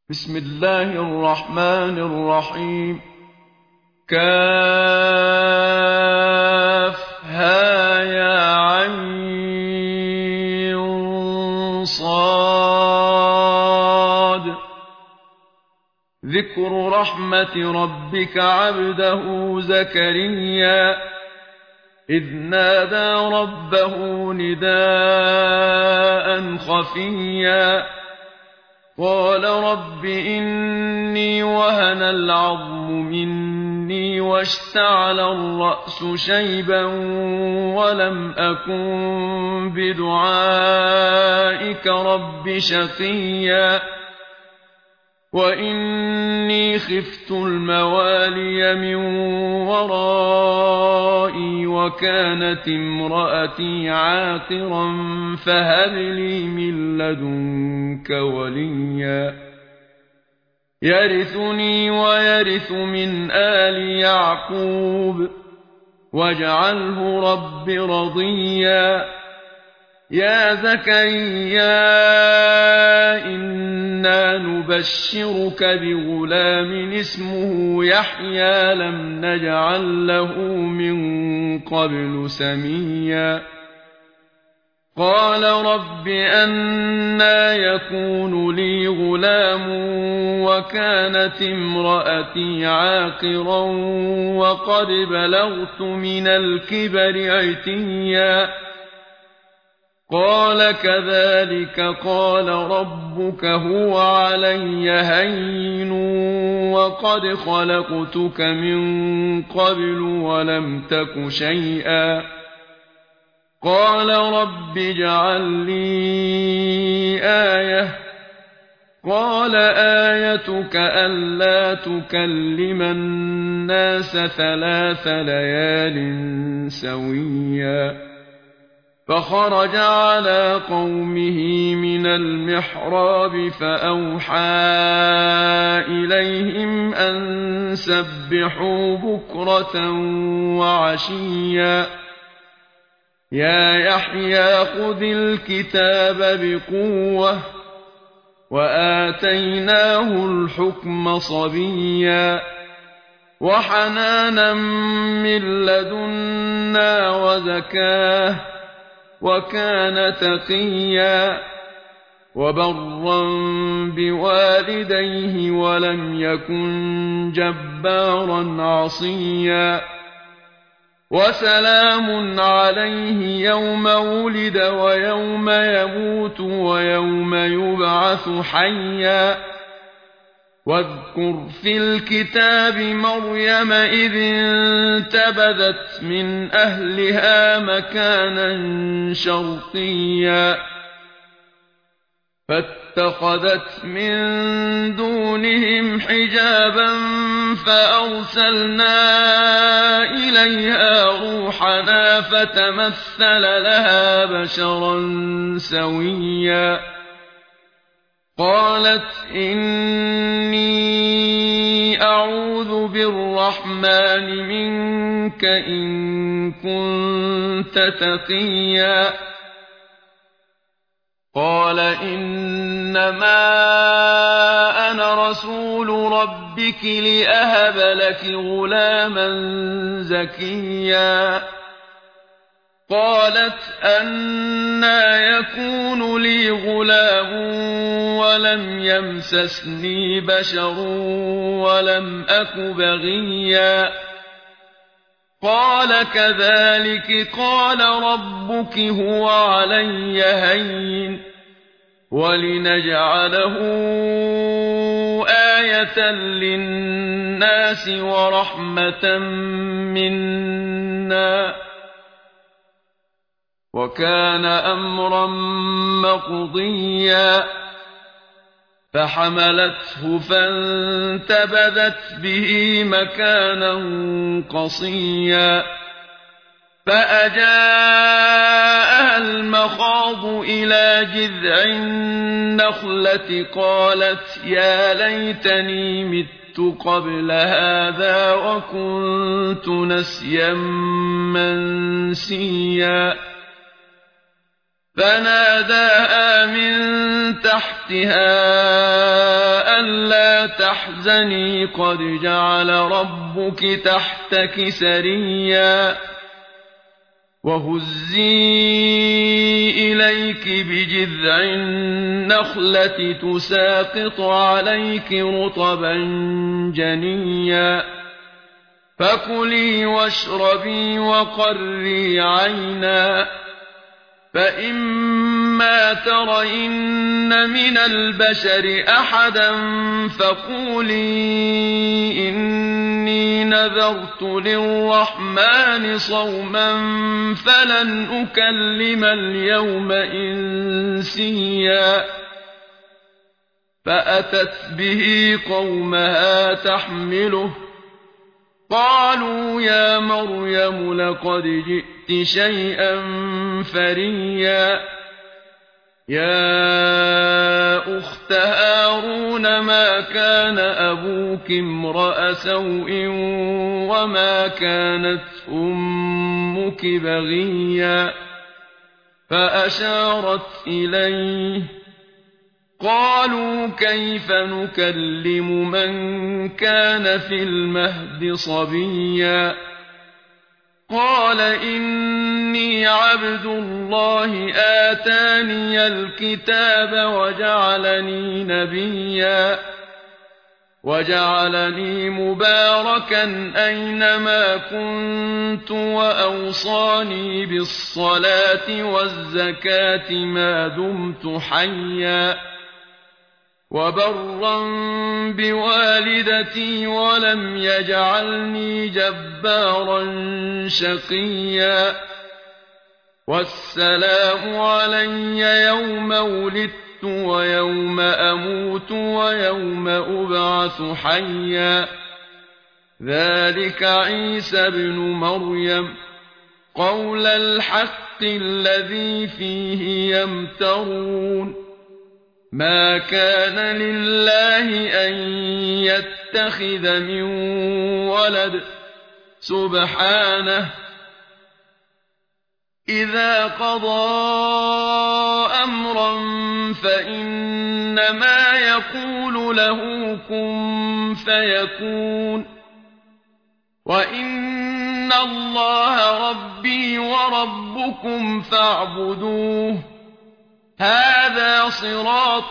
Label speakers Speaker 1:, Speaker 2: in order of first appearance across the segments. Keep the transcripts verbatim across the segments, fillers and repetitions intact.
Speaker 1: بسم الله الرحمن الرحيم. كافها يا عين صاد. ذكر رحمة ربك عبده زكريا إذ نادى ربه نداء خفيا قال رب إني وهن العظم مني واشتعل الرأس شيبا ولم أكن بدعائك رب شقيا وإني خفت الموالي من ورائي وكانت امرأتي عاقرا فهب لي من لدنك وليا يرثني ويرث من آل يعقوب واجعله رب رضيا يا زكريا إنا نبشرك بغلام اسمه يحيى لم نجعل له من قبل سميا قال رب أنى يكون لي غلام وكانت امرأتي عاقرا وقد بلغت من الكبر عتيا قال كذلك قال ربك هو علي هين وقد خلقتك من قبل ولم تك شيئا قال رب اجعل لي آية قال آيتك ألا تكلم الناس ثلاث ليال سويا فخرج على قومه من المحراب فأوحى إليهم أن سبحوا بكرة وعشيا يا يحيى خذ الكتاب بقوة وآتيناه الحكم صبيا وحنانا من لدنا وزكاه وكان تقيا وبرا بوالديه ولم يكن جبارا عصيا وسلام عليه يوم ولد ويوم يموت ويوم يبعث حيا واذكر في الكتاب مريم إذ انتبذت من أهلها مكانا شرقيا فاتخذت من دونهم حجابا فأرسلنا إليها روحنا فتمثل لها بشرا سويا قالت إني أعوذ بالرحمن منك إن كنت تقيا قال إنما أنا رسول ربك لأهب لك غلاما زكيا قالت أنى يكون لي غلام ولم يمسسني بشر ولم أك بغيا قال كذلك قال ربك هو علي هين ولنجعله آية للناس ورحمة منا وكان أمرا مقضيا فحملته فانتبذت به مكانا قصيا فأجاءها المخاض إلى جذع النخلة قالت يا ليتني مت قبل هذا وكنت نسيا منسيا فناداها من تحتها ألا تحزني قد جعل ربك تحتك سريا وهزي إليك بجذع النخلة تساقط عليك رطبا جنيا فكلي واشربي وقري عينا فإما ترين من البشر أحدا فقولي إني نذرت للرحمن صوما فلن أكلم اليوم إنسيا فأتت به قومها تحمله قالوا يا مريم لقد جئت شيئا فريا يا أخت هارون ما كان أبوك امرأ سوء وما كانت أمك بغيا فأشارت إليه قالوا كيف نكلم من كان في المهد صبيا قال إني عبد الله آتاني الكتاب وجعلني نبيا وجعلني مباركا أينما كنت وأوصاني بالصلاة والزكاة ما دمت حيا وبرا بوالدتي ولم يجعلني جبارا شقيا والسلام علي يوم ولدت ويوم أموت ويوم أبعث حيا ذلك عيسى ابن مريم قول الحق الذي فيه يمترون ما كان لله أن يتخذ من ولد سبحانه إذا قضى أمرا فإنما يقول له كن فيكون وإن الله ربي وربكم فاعبدوه هذا صراط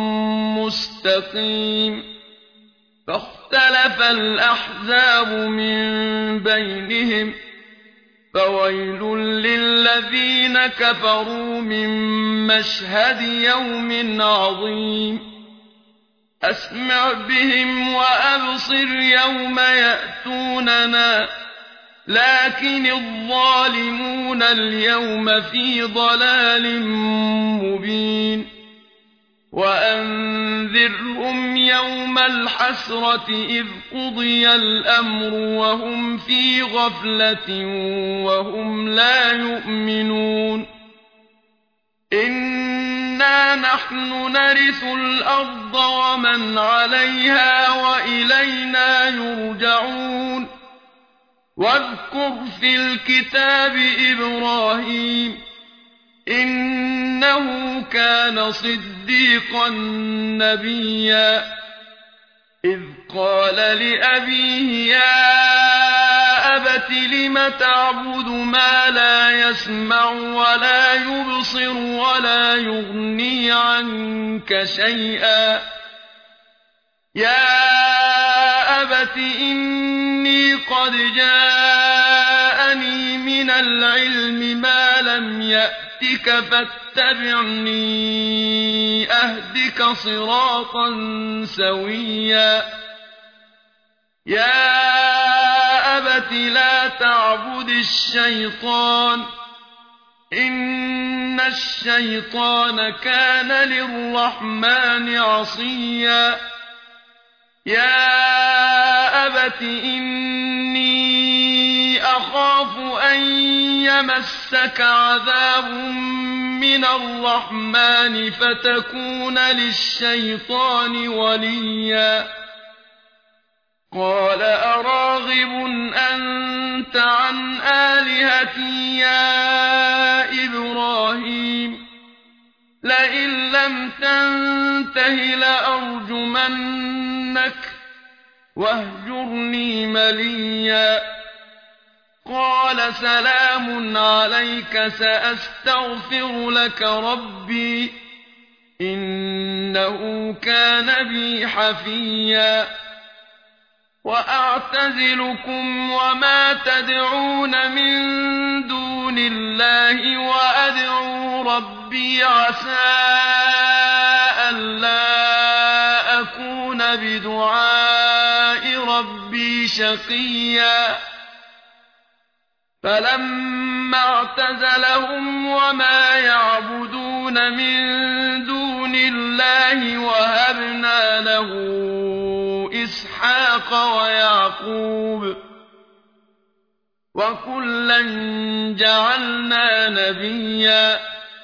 Speaker 1: مستقيم فاختلف الأحزاب من بينهم فويل للذين كفروا من مشهد يوم عظيم أسمع بهم وأبصر يوم يأتوننا لكن الظالمون اليوم في ضلال مبين وأنذرهم يوم الحسرة إذ قضي الأمر وهم في غفلة وهم لا يؤمنون إنا نحن نرث الأرض ومن عليها وإلينا يرجعون واذكر في الكتاب إبراهيم إنه كان صديقا نبيا إذ قال لأبيه يا أبت لم تعبد ما لا يسمع ولا يبصر ولا يغني عنك شيئا يا أبت إني قد جاءني من العلم ما لم يأتك فاتبعني أهدك صراطا سويا يا أبت لا تعبد الشيطان إن الشيطان كان للرحمن عصيا يا أبت إني أخاف أن يمسك عذاب من الرحمن فتكون للشيطان وليا قال أراغب أنت عن آلهتي يا إبراهيم لئن لم تنته لأرجمنك واهجرني مليا قال سلام عليك سأستغفر لك ربي إنه كان بي حفيا وأعتزلكم وما تدعون من دون الله وأدعو ربي عسى ألا أكون بدعاء ربي شقيا فلما اعتزلهم وما يعبدون من دون الله وهبنا له إسحاق ويعقوب وكلا جعلنا نبيا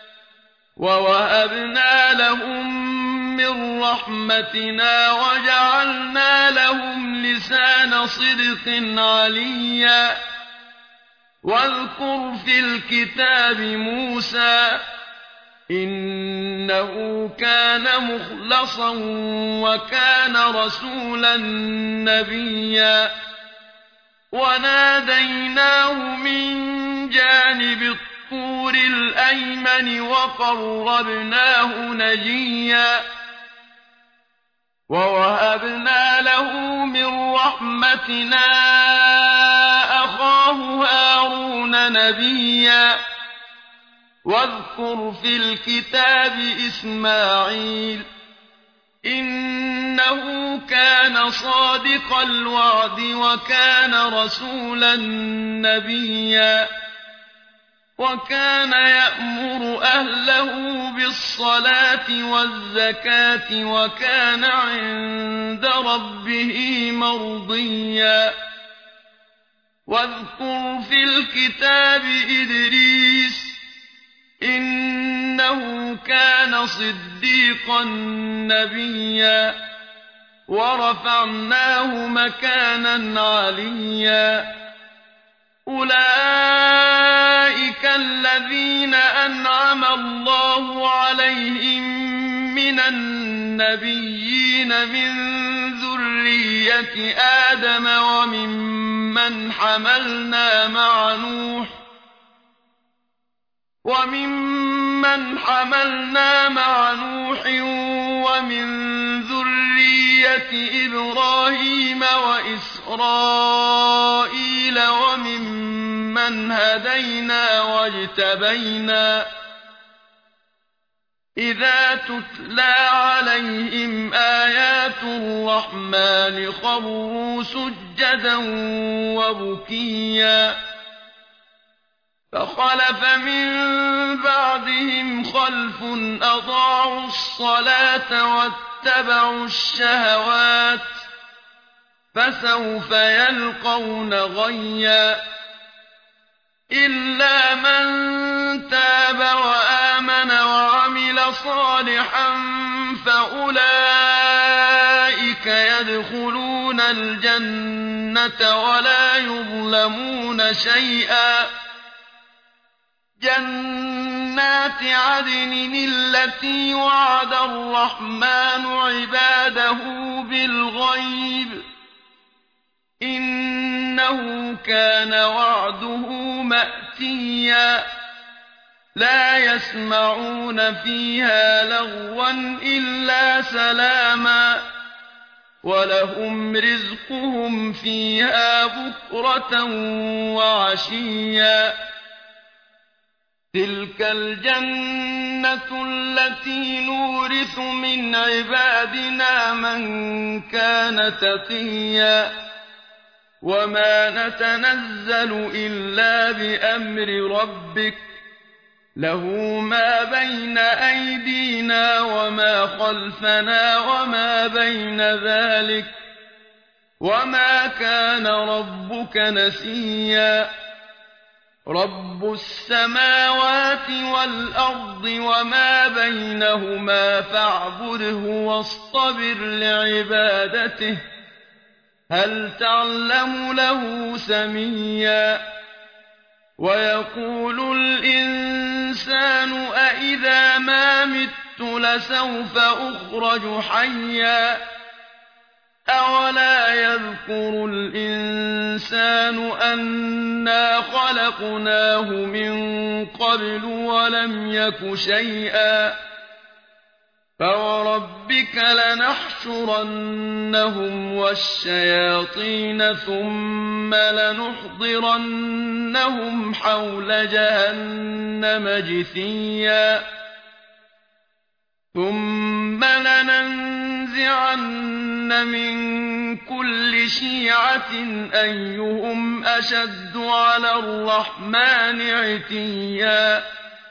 Speaker 1: ووهبنا لهم من رحمتنا وجعلنا لهم لسان صدق عليا واذكر في الكتاب موسى إنه كان مخلصا وكان رسولا نبيا وناديناه من جانب الطور الأيمن وقربناه نجيا ووهبنا له من رحمتنا أخاه هارون نبيا واذكر في الكتاب إسماعيل إنه كان صادق الوعد وكان رسولا نبيا وكان يأمر أهله بالصلاة والزكاة وكان عند ربه مرضيا واذكر في الكتاب إدريس إنه كان صديقا نبيا ورفعناه مكانا عليا أولئك الذين أنعم الله عليهم من النبيين من ذرية آدم وممن حملنا مع نوح وممن حملنا مع نوح ومن ذرية إبراهيم وإسرائيل وممن هدينا واجتبينا إذا تتلى عليهم آيات الرحمن خروا سجدا وبكيا فخلف من بعدهم خلف أضاعوا الصلاة واتبعوا الشهوات فسوف يلقون غيا إلا من تاب وآمن وعمل صالحا فأولئك يدخلون الجنة ولا يظلمون شيئا جنات عدن التي وعد الرحمن عباده بالغيب إنه كان وعده مأتيا لا يسمعون فيها لغوا إلا سلاما ولهم رزقهم فيها بكرة وعشيا تلك الجنة التي نورث من عبادنا من كان تقيا وما نتنزل إلا بأمر ربك له ما بين أيدينا وما خلفنا وما بين ذلك وما كان ربك نسيا رب السماوات والأرض وما بينهما فاعبده واصطبر لعبادته هل تعلم له سميا ويقول الإنسان أإذا ما مت لسوف أخرج حيا أولا يذكر الإنسان أنا خلقناه من قبل ولم يك شيئا فوربك لنحشرنهم والشياطين ثم لنحضرنهم حول جهنم جثيا ثم لننزعن من كل شيعة أيهم أشد على الرحمن عتيا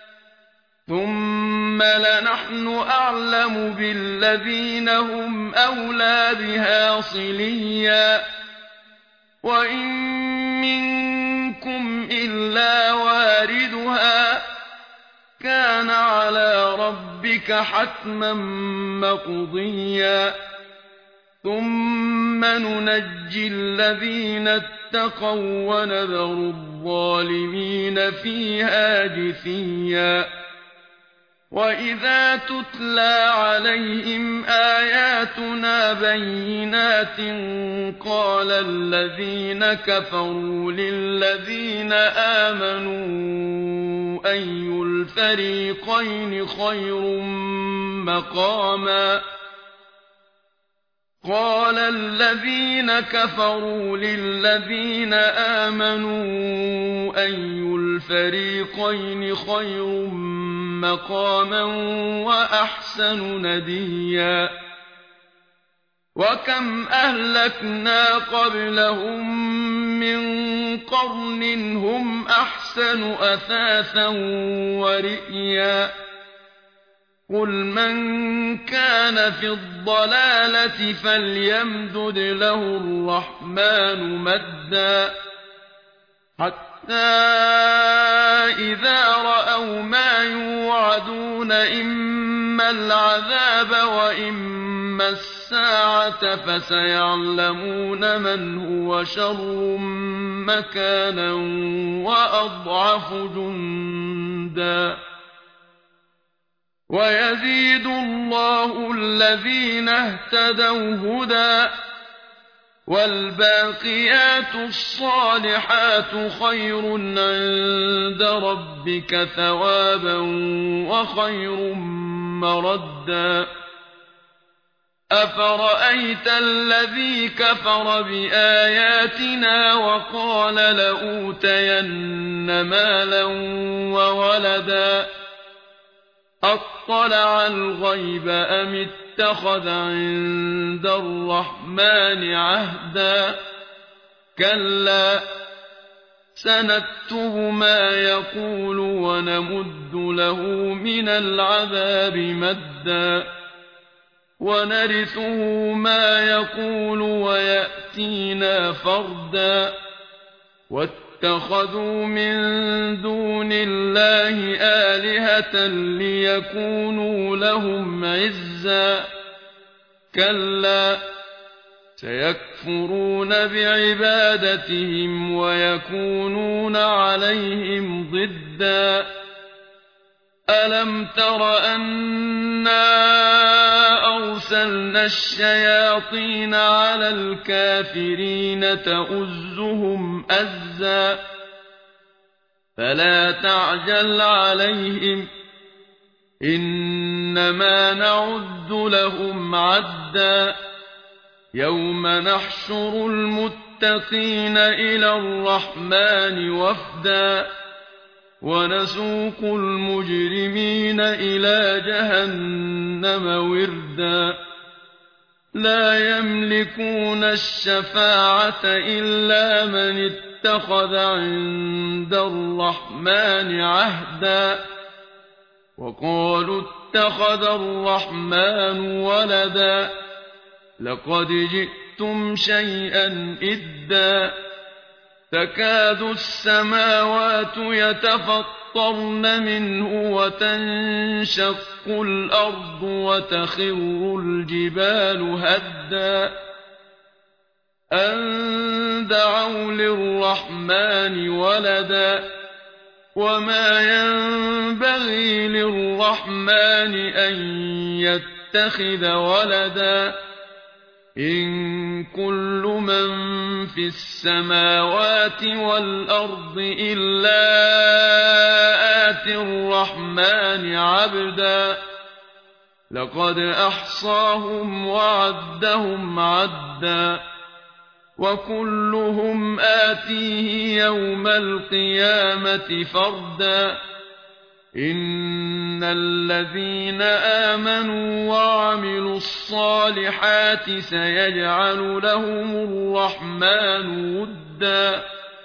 Speaker 1: ثم لنحن أعلم بالذين هم أولى بها صليا وإن منكم إلا واردها كان على ربك حتما مقضيا ثم ننجي الذين اتقوا ونذر الظالمين فيها جثيا وإذا تتلى عليهم آياتنا بينات قال الذين كفروا للذين آمنوا أي الفريقين خير مقاما قال الذين كفروا للذين آمنوا أي الفريقين خير مقاما وأحسن نديا وكم أهلكنا قبلهم من قرن هم أحسن أثاثا ورئيا قل من كان في الضلالة فليمدد له الرحمن مدا حتى إذا رأوا ما يوعدون إما العذاب وإما الساعة فسيعلمون من هو شر مكانا وأضعف جندا ويزيد الله الذين اهتدوا هدى والباقيات الصالحات خير عند ربك ثوابا وخير مردا أفرأيت الذي كفر بآياتنا وقال لأوتين مالا وولدا أطلع الغيب أم اتخذ عند الرحمن عهدا كلا سنكتب ما يقول ونمد له من العذاب مدا ونرثه ما يقول ويأتينا فردا واتخذوا من دون الله آلهة ليكونوا لهم عزا كلا سيكفرون بعبادتهم ويكونون عليهم ضدا ألم تر أنا أرسلنا الشياطين على الكافرين تؤزهم أزا فلا تعجل عليهم إنما نعد لهم عدا يوم نحشر المتقين إلى الرحمن وفدا ونسوق المجرمين إلى جهنم وردا لا يملكون الشفاعة إلا من اتخذ عند الرحمن عهدا وقالوا اتخذ الرحمن ولدا لقد جئتم شيئا إدا تكاد السماوات يتفطرن منه وتنشق الأرض وتخر الجبال هدا أن دعوا للرحمن ولدا وما ينبغي للرحمن أن يتخذ ولدا إن كل من في السماوات والأرض إلا آتي الرحمن عبدا لقد أحصاهم وعدهم عدا وكلهم آتيه يوم القيامة فردا إن الذين آمنوا وعملوا الصالحات سيجعل لهم الرحمن ودا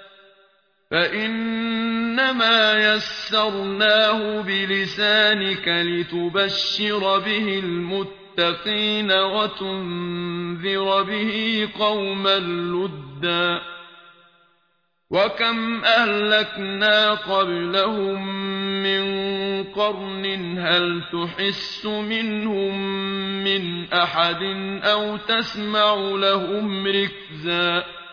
Speaker 1: فإنما يسرناه بلسانك لتبشر به المتقين وتنذر به قوما لدا وكم أهلكنا قبلهم من قرن هل تحس منهم من أحد أو تسمع لهم ركزا